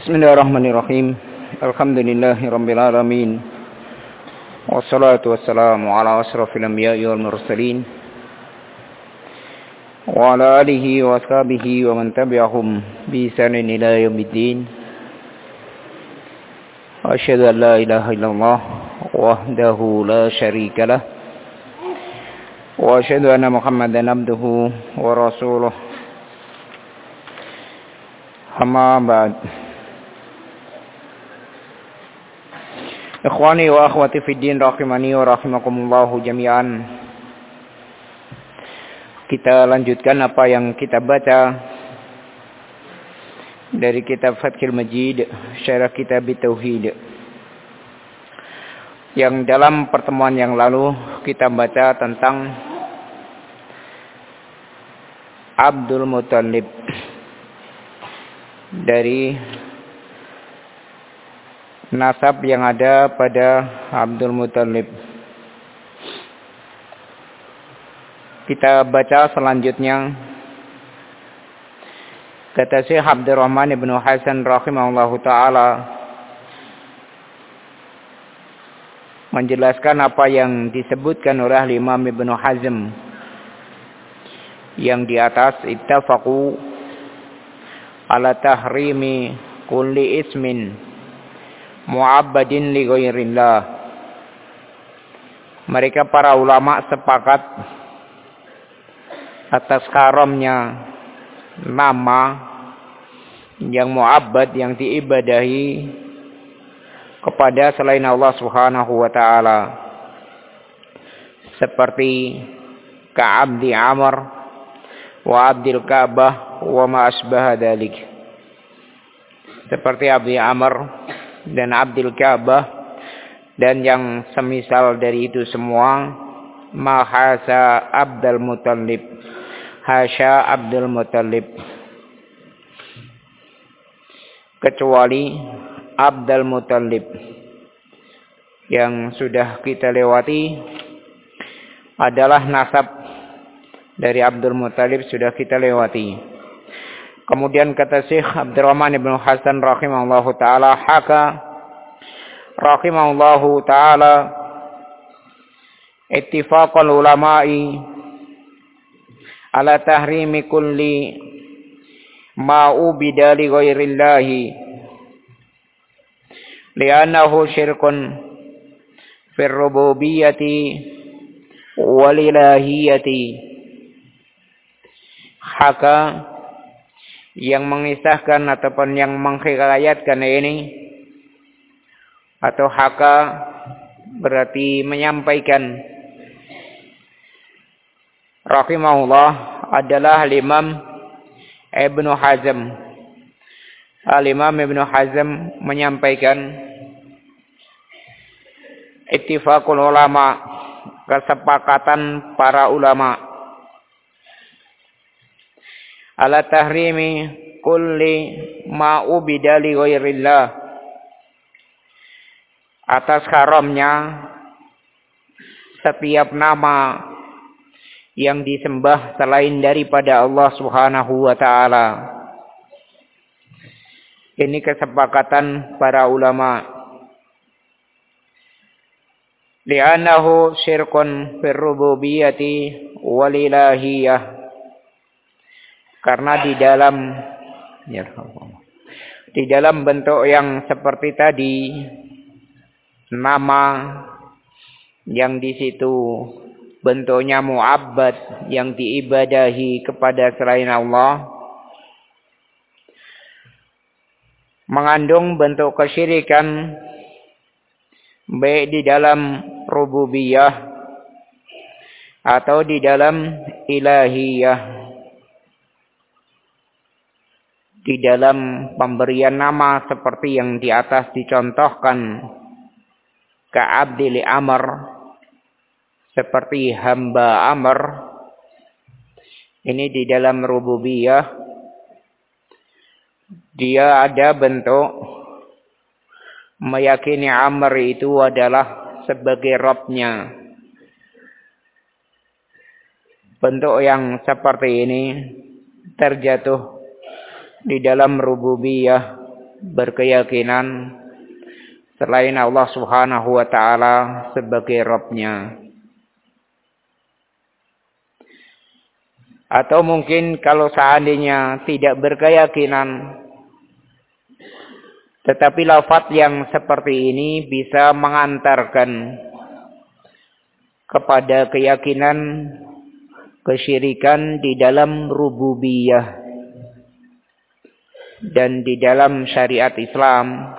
Bismillahirrahmanirrahim. Alhamdulillahirabbil alamin. Wassalatu wassalamu ala asrofil anbiya'i wal mursalin wa ala alihi wa ashabihi wa man tabi'ahum bi ihsanin ila yaumiddin. Asyhadu an la ilaha illallah wahdahu la syarika lah wa asyhadu anna Muhammadan abduhu wa rasuluh. Amma ba'd. Ikhwani wa akhwati fid din rahimani wa rahimakumullahu jami'an. Kita lanjutkan apa yang kita baca dari kitab Fathul Majid, syarah kitab Tauhid. Yang dalam pertemuan yang lalu kita baca tentang Abdul Muttalib, dari nasab yang ada pada Abdul Muttalib. Kita baca selanjutnya. Kata Syekh Abdurrahman ibn Hasan rahimahullahu ta'ala menjelaskan apa yang disebutkan oleh Imam Ibn Hazm yang di atas, ittafaqu ala tahrimi kulli ismin mu'abbadin li ghairillah. Mereka para ulama sepakat atas haramnya nama yang mu'abbad, yang diibadahi kepada selain Allah Subhanahu wa ta'ala, seperti ka'abdi Amr wa abdil Ka'bah wa ma asbaha dalik, seperti abdi Amr dan Abdul Ka'bah dan yang semisal dari itu semua. Mahasa Abdul Muttalib, hasya Abdul Muttalib, kecuali Abdul Muttalib yang sudah kita lewati adalah nasab dari Abdul Muttalib, sudah kita lewati. Kemudian kata Syekh Abdurrahman ibn Hasan rahimahullahu ta'ala, haka rahimahullahu ta'ala ittifaqal ulama'i ala tahrimi kulli ma'ubida li ghairillahi li'annahu syirkun fir rububiyyati wal ilahiyyati. Haka yang mengisahkan ataupun yang menghikayatkan ini, atau haka berarti menyampaikan, rahimahullah adalah Imam Ibn Hazm. Al-Imam Ibn Hazm menyampaikan ittifaqul ulama, kesepakatan para ulama, ala tahrimi kulli ma'ubida li ghairillah, atas haramnya setiap nama yang disembah selain daripada Allah Subhanahu wa ta'ala. Ini kesepakatan para ulama. Li'annahu syirkun fir rububiyyati wal ilahiyyah, karena di dalam bentuk yang seperti tadi, nama yang di situ bentuknya mu'abbad, yang diibadahi kepada selain Allah, mengandung bentuk kesyirikan, baik di dalam rububiyah atau di dalam ilahiyah, di dalam pemberian nama seperti yang di atas dicontohkan, ka'abdi Amr, seperti hamba Amr. Ini di dalam rububiyah, dia ada bentuk meyakini Amr itu adalah sebagai Rabb-nya. Bentuk yang seperti ini terjatuh di dalam rububiyah berkeyakinan selain Allah Subhanahu wa taala sebagai Rabb-nya. Atau mungkin kalau seandainya tidak berkeyakinan, tetapi lafaz yang seperti ini bisa mengantarkan kepada keyakinan kesyirikan di dalam rububiyah dan di dalam syariat Islam.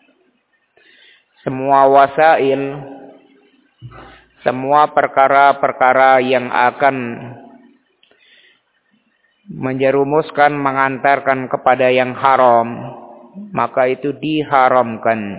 Semua wasail, semua perkara-perkara yang akan menjerumuskan, mengantarkan kepada yang haram, maka itu diharamkan.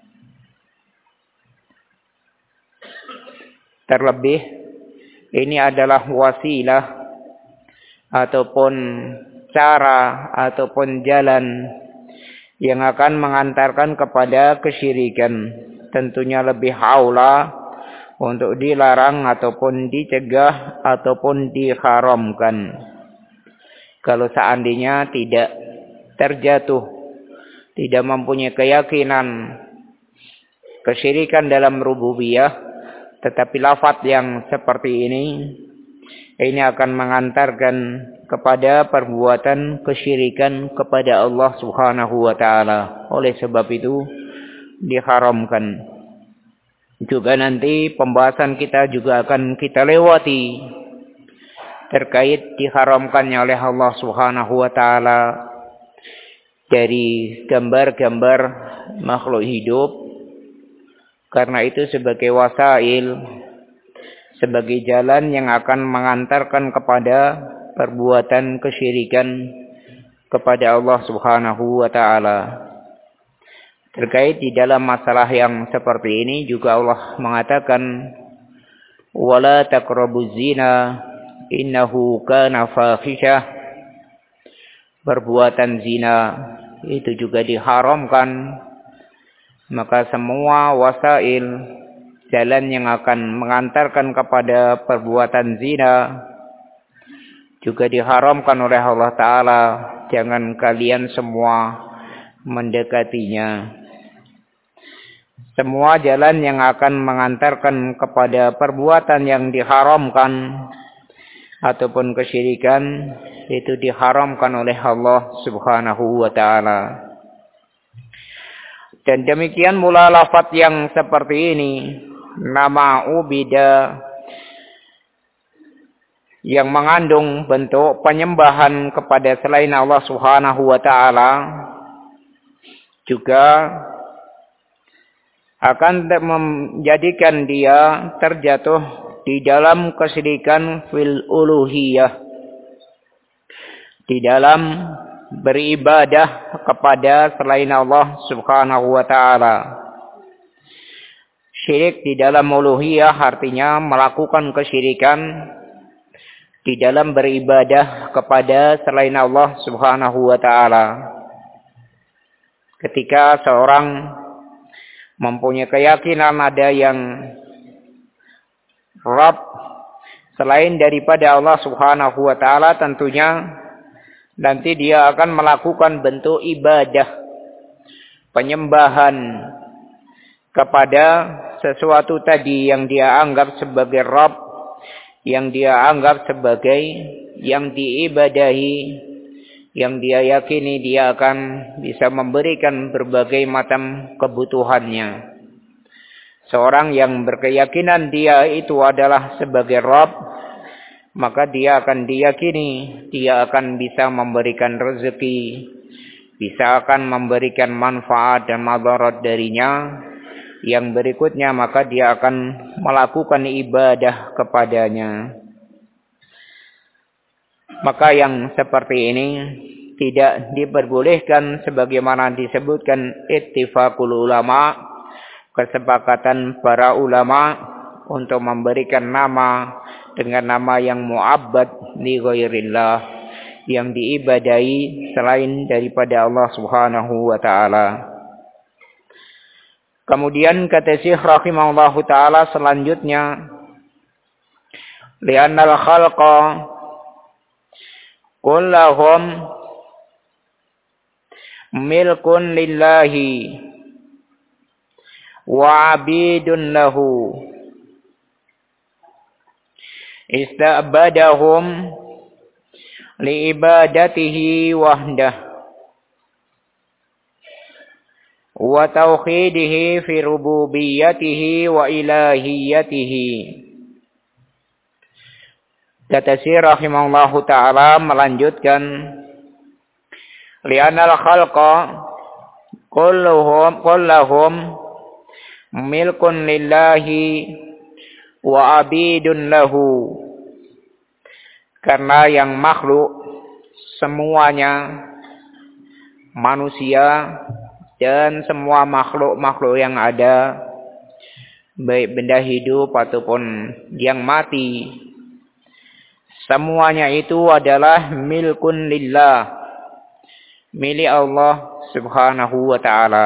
Terlebih, ini adalah wasilah ataupun cara ataupun jalan yang akan mengantarkan kepada kesyirikan. Tentunya lebih aula untuk dilarang ataupun dicegah ataupun diharamkan. Kalau seandainya tidak terjatuh, tidak mempunyai keyakinan kesyirikan dalam rububiyah, tetapi lafaz yang seperti ini akan mengantarkan kepada perbuatan kesyirikan kepada Allah Subhanahu wa taala. Oleh sebab itu diharamkan. Juga nanti pembahasan kita juga akan kita lewati terkait diharamkannya oleh Allah Subhanahu wa taala dari gambar-gambar makhluk hidup, karena itu sebagai wasail, sebagai jalan yang akan mengantarkan kepada perbuatan kesyirikan kepada Allah Subhanahu wa taala. Terkait di dalam masalah yang seperti ini juga Allah mengatakan, wala taqrabuz zina innahu kana fahisyah. Perbuatan zina itu juga diharamkan. Maka semua wasail, jalan yang akan mengantarkan kepada perbuatan zina juga diharamkan oleh Allah Ta'ala. Jangan kalian semua mendekatinya. Semua jalan yang akan mengantarkan kepada perbuatan yang diharamkan ataupun kesyirikan itu diharamkan oleh Allah Subhanahu wa Ta'ala. Dan demikian mula lafaz yang seperti ini, nama ubida, yang mengandung bentuk penyembahan kepada selain Allah Subhanahu wa taala, juga akan menjadikan dia terjatuh di dalam kesyirikan fil uluhiyah, di dalam beribadah kepada selain Allah Subhanahu wa taala. Syirik di dalam uluhiyah artinya melakukan kesyirikan di dalam beribadah kepada selain Allah Subhanahu wa taala. Ketika seorang mempunyai keyakinan ada yang Rabb selain daripada Allah Subhanahu wa taala, tentunya nanti dia akan melakukan bentuk ibadah, penyembahan kepada sesuatu tadi yang dia anggap sebagai Rabb, yang dia anggap sebagai yang diibadahi, yang dia yakini dia akan bisa memberikan berbagai macam kebutuhannya. Seorang yang berkeyakinan dia itu adalah sebagai Rabb, maka dia akan diyakini dia akan bisa memberikan rezeki, bisa akan memberikan manfaat dan madarat darinya. Yang berikutnya maka dia akan melakukan ibadah kepadanya. Maka yang seperti ini tidak diperbolehkan sebagaimana disebutkan ittifaqul ulama, kesepakatan para ulama untuk memberikan nama dengan nama yang mu'abbad li ghairillah, yang diibadahi selain daripada Allah Subhanahu wa taala. Kemudian kata Syekh rahimahullahu taala selanjutnya, li'annal khalqa kullahum milkun lillahi wa abidun lahu ista'badahum liibadatihi wahdah wa tauhidihi fi rububiyyatihi wa ilahiyatihi. Kata Syekh rahimahullahu ta'ala melanjutkan, li'anal khalqa kullahum milkun lillahi wa abidun lahu. Karena yang makhluk semuanya, manusia dan semua makhluk-makhluk yang ada, baik benda hidup ataupun yang mati, semuanya itu adalah milkun lillah, milik Allah subhanahu wa ta'ala.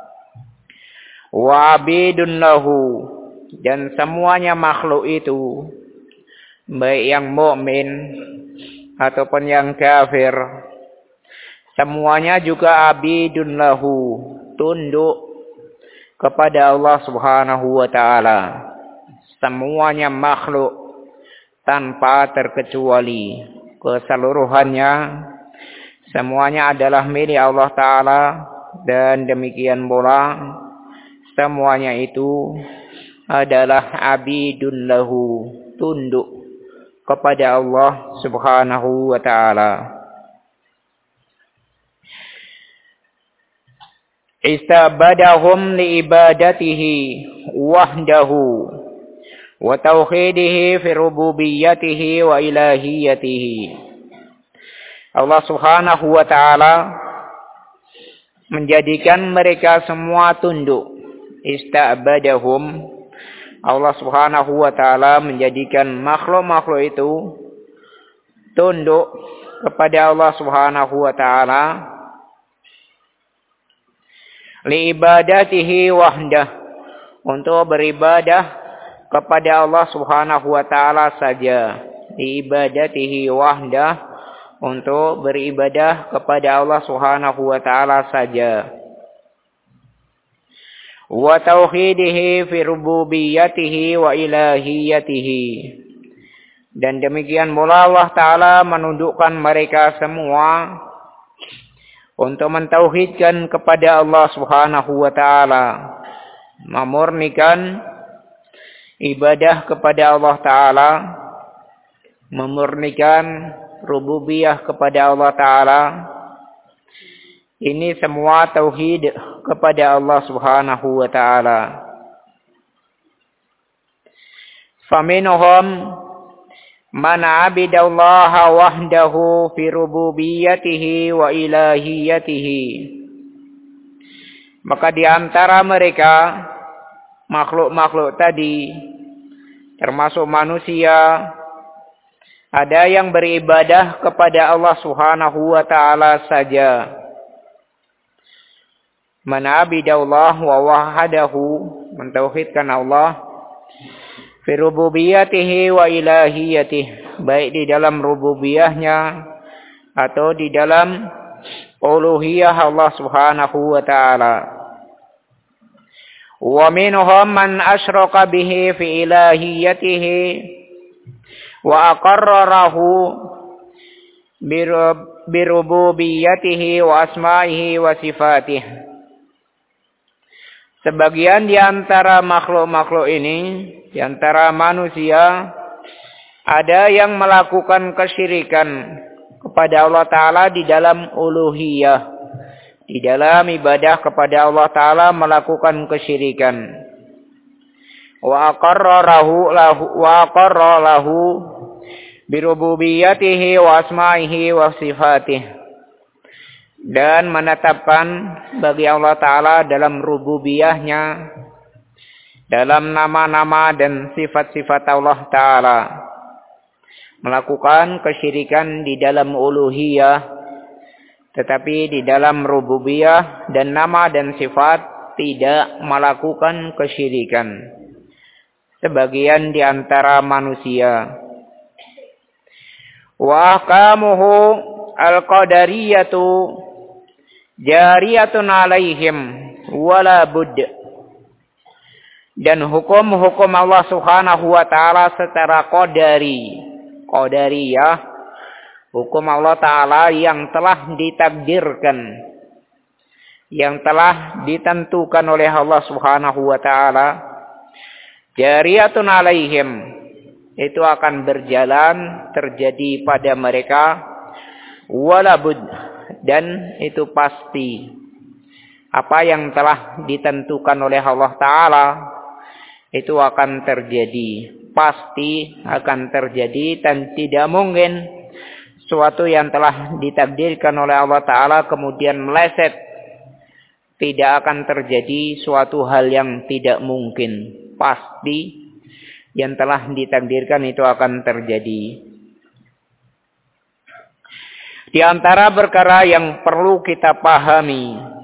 Wa abidun lahu, dan semuanya makhluk itu, baik yang mukmin ataupun yang kafir, semuanya juga abidun lahu, tunduk kepada Allah subhanahu wa ta'ala. Semuanya makhluk tanpa terkecuali, keseluruhannya semuanya adalah milik Allah ta'ala. Dan demikian pula semuanya itu adalah abidun lahu, tunduk kepada Allah subhanahu wa ta'ala. Istabadahum liibadatihi wahdahu wa tauhidihi fi rububiyyatihi wa ilahiyatihi. Allah subhanahu wa ta'ala menjadikan mereka semua tunduk. Istabadahum, Allah subhanahu wa ta'ala menjadikan makhluk-makhluk itu tunduk kepada Allah subhanahu wa ta'ala liibadatihi wahdah, untuk beribadah kepada Allah subhanahu wa ta'ala saja. Liibadatihi wahdah, untuk beribadah kepada Allah subhanahu wa ta'ala saja. Wa tauhidihi fi rububiyyatihi wa ilahiyatihi, dan demikian pula Allah ta'ala menundukkan mereka semua untuk mentauhidkan kepada Allah subhanahu wa ta'ala, memurnikan ibadah kepada Allah ta'ala, memurnikan rububiyah kepada Allah ta'ala. Ini semua tauhid kepada Allah subhanahu wa ta'ala. Faminhum man abidallaha wahdahu fi rububiyyatihi wa ilahiyatihi. Maka di antara mereka, makhluk-makhluk tadi, termasuk manusia, ada yang beribadah kepada Allah subhanahu wa ta'ala saja. Man abidallah wa wahadahu, mentauhidkan Allah fi rububiyyatihi wa ilahiyatihi, baik di dalam rububiyahnya atau di dalam uluhiyah Allah subhanahu wa ta'ala. Wa minhum man asyraka bihi fi ilahiyatihi wa aqarrarahu bi rububiyyatihi wa asma'ihi wa sifatihi. Sebagian di antara makhluk-makhluk ini, di antara manusia, ada yang melakukan kesyirikan kepada Allah Ta'ala di dalam uluhiyah, di dalam ibadah kepada Allah Ta'ala melakukan kesyirikan. Wa aqarra lahu bi rububiyyatihi wa asma'ihi wa sifatihi, dan menetapkan bagi Allah Ta'ala dalam rububiyahnya, dalam nama-nama dan sifat-sifat Allah Ta'ala, melakukan kesyirikan di dalam uluhiyah, tetapi di dalam rububiyah dan nama dan sifat tidak melakukan kesyirikan. Sebagian di antara manusia. Wa ahkamuhu al-qadariyatu jariyatun alaihim wala budd. Dan hukum-hukum Allah Subhanahu wa taala secara qadariyah, hukum Allah taala yang telah ditakdirkan, yang telah ditentukan oleh Allah Subhanahu wa taala, jariyatun alaihim, itu akan berjalan terjadi pada mereka, wala bud, dan itu pasti apa yang telah ditentukan oleh Allah taala itu akan terjadi, pasti akan terjadi, dan tidak mungkin suatu yang telah ditakdirkan oleh Allah taala kemudian meleset. Tidak akan terjadi suatu hal yang tidak mungkin, pasti yang telah ditakdirkan itu akan terjadi. Di antara perkara yang perlu kita pahami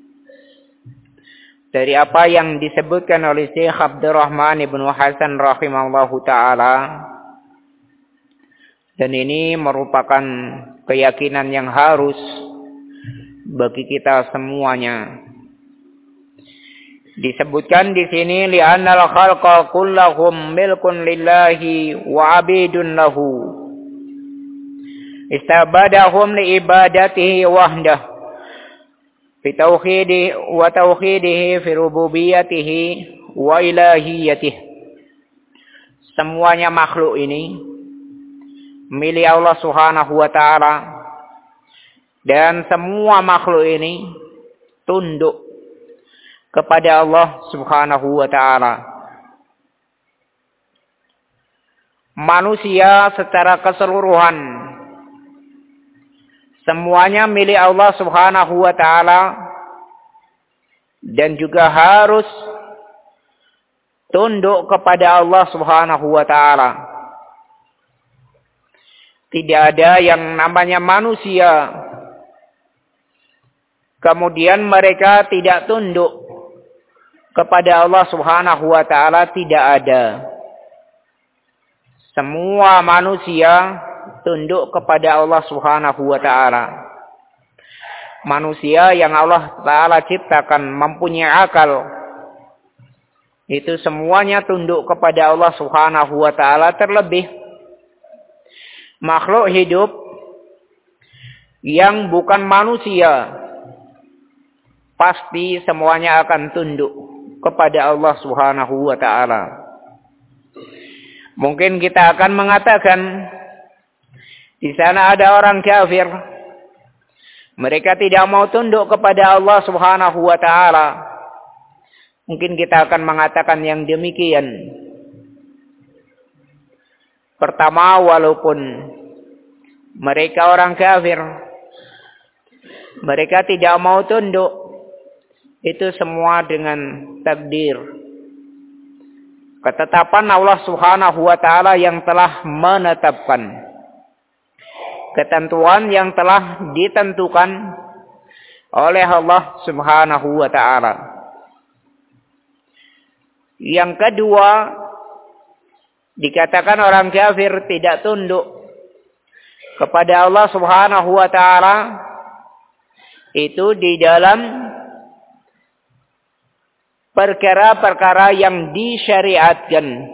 dari apa yang disebutkan oleh Syekh Abdurrahman ibnu Hasan rahimahullahu ta'ala, dan ini merupakan keyakinan yang harus bagi kita semuanya. Disebutkan di sini, li'annal khalqa kullahum milkun lillahi wa abidun lahu, istabadahum liibadatihi wahdah bitauhidihi wa tauhidihi fi rububiyatihi wa ilahiyatihi. Semuanya makhluk ini milik Allah Subhanahu wa taala, dan semua makhluk ini tunduk kepada Allah Subhanahu wa taala. Manusia secara keseluruhan semuanya milik Allah Subhanahu wa taala, dan juga harus tunduk kepada Allah Subhanahu wa taala. Tidak ada yang namanya manusia kemudian mereka tidak tunduk kepada Allah Subhanahu wa taala, tidak ada. Semua manusia tunduk kepada Allah Subhanahu wa taala. Manusia yang Allah taala ciptakan mempunyai akal, itu semuanya tunduk kepada Allah Subhanahu wa taala, terlebih makhluk hidup yang bukan manusia, pasti semuanya akan tunduk kepada Allah Subhanahu wa taala. Mungkin kita akan mengatakan, di sana ada orang kafir, mereka tidak mau tunduk kepada Allah Subhanahu wa taala. Mungkin kita akan mengatakan yang demikian. Pertama, walaupun mereka orang kafir, mereka tidak mau tunduk, itu semua dengan takdir, ketetapan Allah Subhanahu wa taala yang telah menetapkan, ketentuan yang telah ditentukan oleh Allah Subhanahu wa taala. Yang kedua, dikatakan orang kafir tidak tunduk kepada Allah Subhanahu wa taala itu di dalam perkara-perkara yang disyariatkan.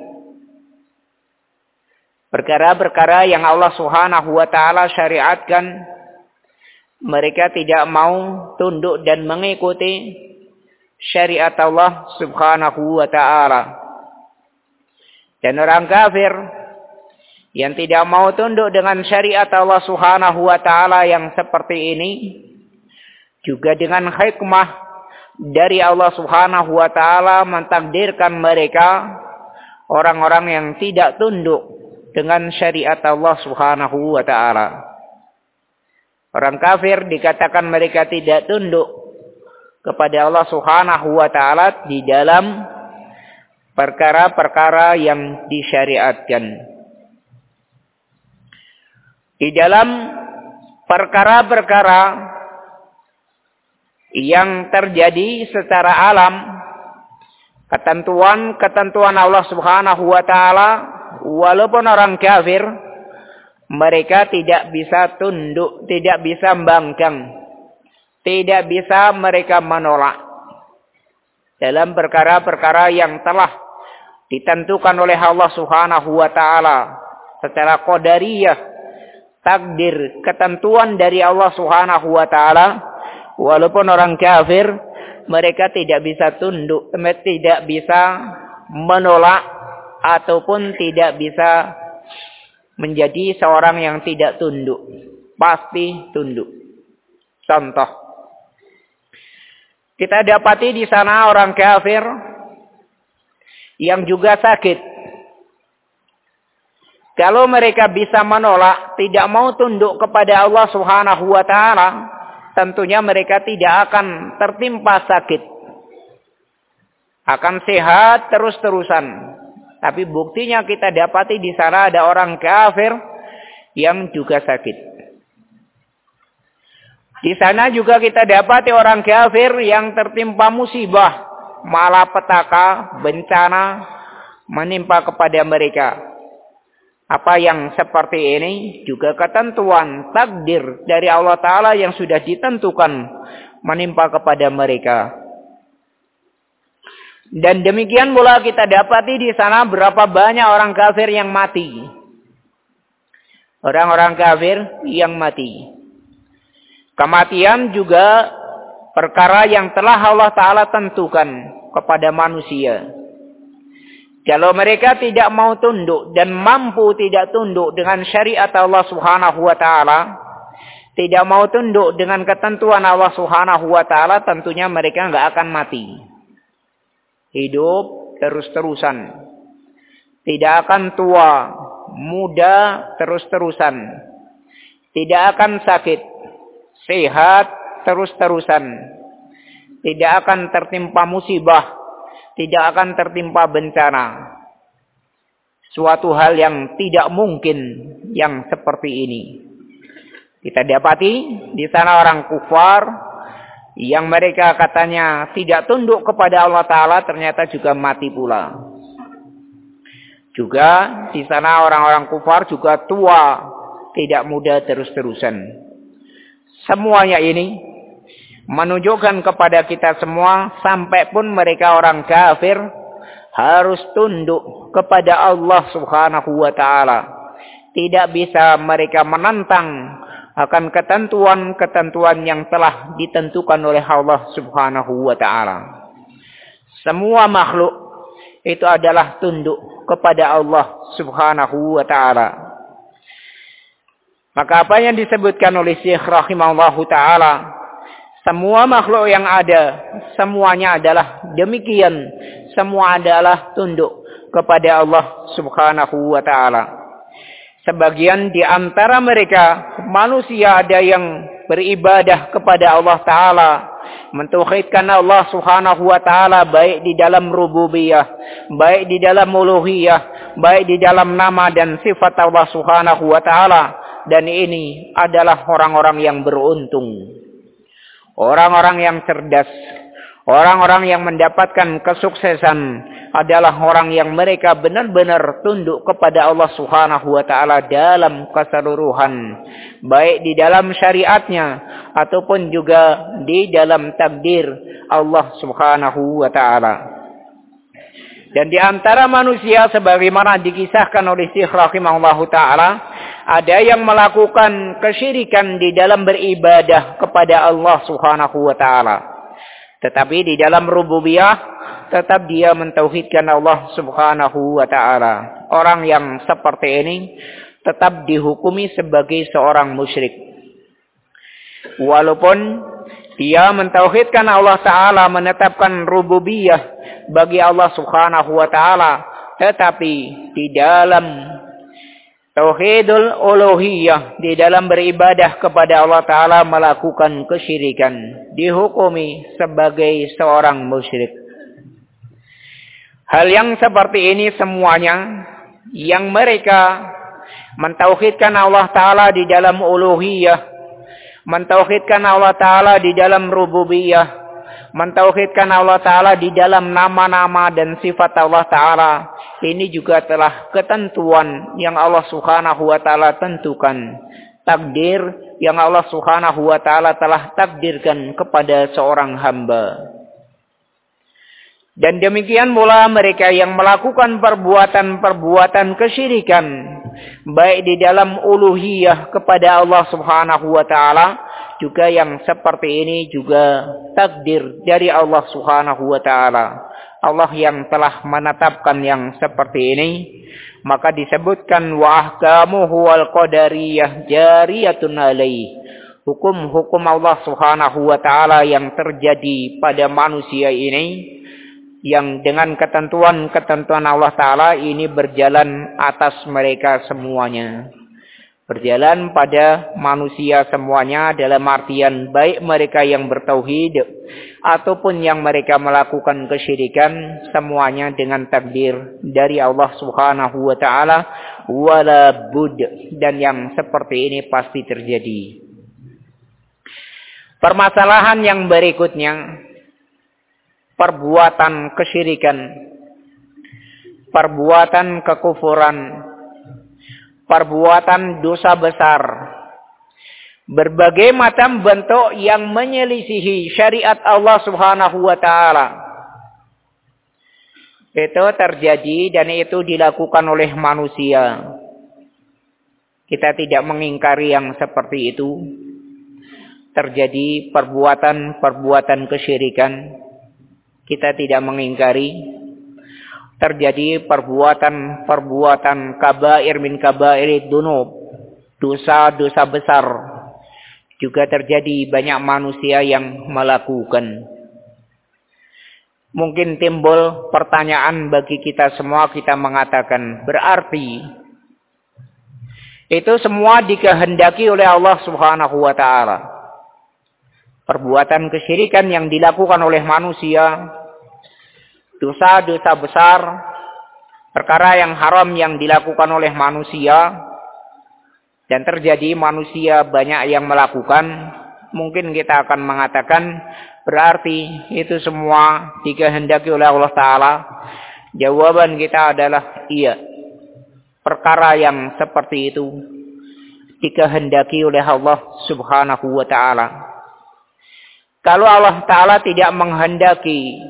Perkara-perkara yang Allah Subhanahu wa taala syariatkan, mereka tidak mau tunduk dan mengikuti syariat Allah Subhanahu wa taala. Dan orang kafir yang tidak mau tunduk dengan syariat Allah Subhanahu wa taala yang seperti ini, juga dengan hikmah dari Allah Subhanahu wa taala mentakdirkan mereka orang-orang yang tidak tunduk dengan syariat Allah Subhanahu wa taala. Orang kafir dikatakan mereka tidak tunduk kepada Allah Subhanahu wa taala di dalam perkara-perkara yang disyariatkan. Di dalam perkara-perkara yang terjadi secara alam, ketentuan-ketentuan Allah Subhanahu wa taala, walaupun orang kafir, mereka tidak bisa tunduk, tidak bisa membangkang, tidak bisa mereka menolak dalam perkara-perkara yang telah ditentukan oleh Allah Subhanahu wa taala secara qadariyah, takdir, ketentuan dari Allah Subhanahu wa taala. Walaupun orang kafir, mereka tidak bisa tunduk, tidak bisa menolak ataupun tidak bisa menjadi seorang yang tidak tunduk. Pasti tunduk. Contoh, kita dapati di sana orang kafir yang juga sakit. Kalau mereka bisa menolak, tidak mau tunduk kepada Allah Subhanahu wa taala, tentunya mereka tidak akan tertimpa sakit. Akan sehat terus-terusan. Tapi buktinya kita dapati di sana ada orang kafir yang juga sakit. Di sana juga kita dapati orang kafir yang tertimpa musibah, malapetaka, bencana menimpa kepada mereka. Apa yang seperti ini juga ketentuan takdir dari Allah Ta'ala yang sudah ditentukan menimpa kepada mereka. Dan demikian pula kita dapati di sana berapa banyak orang kafir yang mati. Orang-orang kafir yang mati. Kematian juga perkara yang telah Allah Ta'ala tentukan kepada manusia. Kalau mereka tidak mau tunduk dan mampu tidak tunduk dengan syariat Allah Subhanahu wa taala, tidak mau tunduk dengan ketentuan Allah Subhanahu wa taala, tentunya mereka enggak akan mati. Hidup terus-terusan. Tidak akan tua, muda terus-terusan. Tidak akan sakit, sehat terus-terusan. Tidak akan tertimpa musibah, tidak akan tertimpa bencana. Suatu hal yang tidak mungkin yang seperti ini. Kita dapati di sana orang kufar yang mereka katanya tidak tunduk kepada Allah Ta'ala, ternyata juga mati pula. Juga di sana orang-orang kufar juga tua, tidak muda terus-terusan. Semuanya ini menunjukkan kepada kita semua, sampai pun mereka orang kafir harus tunduk kepada Allah Subhanahu wa taala. Tidak bisa mereka menentang akan ketentuan-ketentuan yang telah ditentukan oleh Allah Subhanahu wa taala. Semua makhluk itu adalah tunduk kepada Allah Subhanahu wa taala. Maka apa yang disebutkan oleh Syekh rahimahullahu taala, semua makhluk yang ada, semuanya adalah demikian. Semua adalah tunduk kepada Allah Subhanahu wa ta'ala. Sebagian di antara mereka, manusia ada yang beribadah kepada Allah Ta'ala. Mentauhidkan Allah Subhanahu wa ta'ala baik di dalam rububiyah, baik di dalam uluhiyah, baik di dalam nama dan sifat Allah Subhanahu wa ta'ala. Dan ini adalah orang-orang yang beruntung. Orang-orang yang cerdas, orang-orang yang mendapatkan kesuksesan adalah orang yang mereka benar-benar tunduk kepada Allah Subhanahu wa taala dalam keseluruhan, baik di dalam syariatnya ataupun juga di dalam takdir Allah Subhanahu wa taala. Dan di antara manusia sebagaimana dikisahkan oleh Syekh rahimahullahu taala, ada yang melakukan kesyirikan di dalam beribadah kepada Allah Subhanahu wa taala. Tetapi di dalam rububiyah tetap dia mentauhidkan Allah Subhanahu wa taala. Orang yang seperti ini tetap dihukumi sebagai seorang musyrik. Walaupun dia mentauhidkan Allah taala, menetapkan rububiyah bagi Allah Subhanahu wa taala, tetapi di dalam tauhidul uluhiyah, di dalam beribadah kepada Allah Ta'ala melakukan kesyirikan, dihukumi sebagai seorang musyrik. Hal yang seperti ini semuanya yang mereka mentauhidkan Allah Ta'ala di dalam uluhiyah, mentauhidkan Allah Ta'ala di dalam rububiyah, mentauhidkan Allah Ta'ala di dalam nama-nama dan sifat Allah Ta'ala. Ini juga telah ketentuan yang Allah Subhanahu wa taala tentukan takdir yang Allah Subhanahu wa taala telah takdirkan kepada seorang hamba. Dan demikian pula mereka yang melakukan perbuatan-perbuatan kesyirikan, baik di dalam uluhiyah kepada Allah Subhanahu wa taala, juga yang seperti ini juga takdir dari Allah Subhanahu wa taala. Allah yang telah menetapkan yang seperti ini, maka disebutkan wa ahkamuhu wal qadariyah jariyatun alaih. Hukum-hukum Allah Subhanahu wa taala yang terjadi pada manusia ini, yang dengan ketentuan-ketentuan Allah Ta'ala ini berjalan atas mereka semuanya. Berjalan pada manusia semuanya dalam artian baik mereka yang bertauhid ataupun yang mereka melakukan kesyirikan, semuanya dengan takdir dari Allah Subhanahu wa Ta'ala. Wala bud, dan yang seperti ini pasti terjadi. Permasalahan yang berikutnya, perbuatan kesyirikan, perbuatan kekufuran, perbuatan dosa besar, berbagai macam bentuk yang menyelisihi syariat Allah Subhanahu wa taala. Itu terjadi dan itu dilakukan oleh manusia. Kita tidak mengingkari yang seperti itu. Terjadi perbuatan-perbuatan kesyirikan, kita tidak mengingkari. Terjadi perbuatan-perbuatan kabair min kabairid dunub, dosa-dosa besar, juga terjadi banyak manusia yang melakukan. Mungkin timbul pertanyaan bagi kita semua, kita mengatakan, berarti itu semua dikehendaki oleh Allah Subhanahu wa taala. Perbuatan kesyirikan yang dilakukan oleh manusia, dosa-dosa besar, perkara yang haram yang dilakukan oleh manusia, dan terjadi manusia banyak yang melakukan, mungkin kita akan mengatakan berarti itu semua dikehendaki oleh Allah Ta'ala. Jawaban kita adalah iya. Perkara yang seperti itu dikehendaki oleh Allah Subhanahu wa Ta'ala. Kalau Allah Ta'ala tidak menghendaki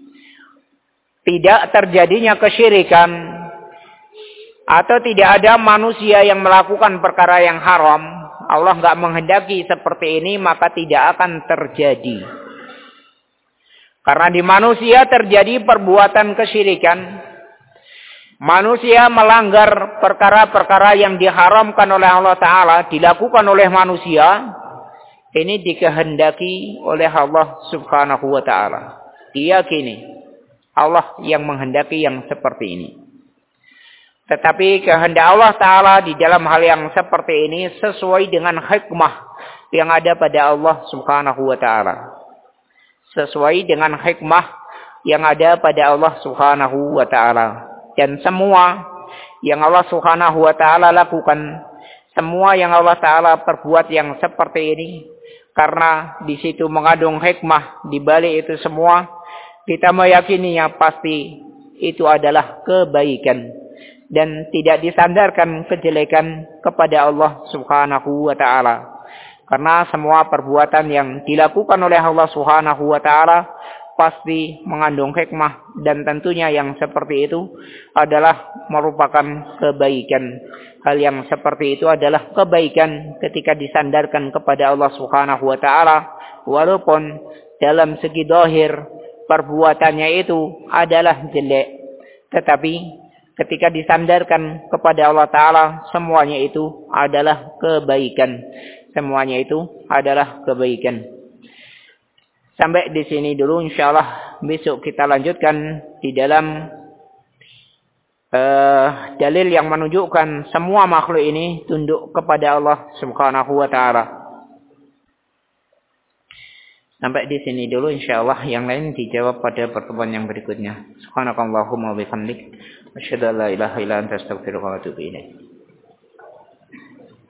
tidak terjadinya kesyirikan, atau tidak ada manusia yang melakukan perkara yang haram, Allah nggak menghendaki seperti ini, maka tidak akan terjadi. Karena di manusia terjadi perbuatan kesyirikan, manusia melanggar perkara-perkara yang diharamkan oleh Allah Ta'ala, dilakukan oleh manusia, ini dikehendaki oleh Allah Subhanahu wa Ta'ala. Diyakini Allah yang menghendaki yang seperti ini. Tetapi kehendak Allah Ta'ala di dalam hal yang seperti ini sesuai dengan hikmah yang ada pada Allah Subhanahu wa Ta'ala. Sesuai dengan hikmah yang ada pada Allah Subhanahu wa Ta'ala. Dan semua yang Allah Subhanahu wa Ta'ala lakukan, semua yang Allah Ta'ala perbuat yang seperti ini, karena di situ mengandung hikmah di balik itu semua, kita meyakininya pasti itu adalah kebaikan dan tidak disandarkan kejelekan kepada Allah Subhanahu wa Ta'ala. Karena semua perbuatan yang dilakukan oleh Allah Subhanahu wa Ta'ala pasti mengandung hikmah, dan tentunya yang seperti itu adalah merupakan kebaikan. Hal yang seperti itu adalah kebaikan ketika disandarkan kepada Allah Subhanahu wa Ta'ala, walaupun dalam segi zahir perbuatannya itu adalah jelek, tetapi ketika disandarkan kepada Allah Ta'ala, semuanya itu adalah kebaikan. Semuanya itu adalah kebaikan. Sampai di sini dulu, insyaallah besok kita lanjutkan di dalam dalil yang menunjukkan semua makhluk ini tunduk kepada Allah Subhanahu wa Ta'ala. Sampai di sini dulu, insyaallah yang lain dijawab pada pertemuan yang berikutnya. Subhanakallahumma wa bihamdik, asyhadu an la ilaha illa anta, astaghfiruka wa atubu ilaik.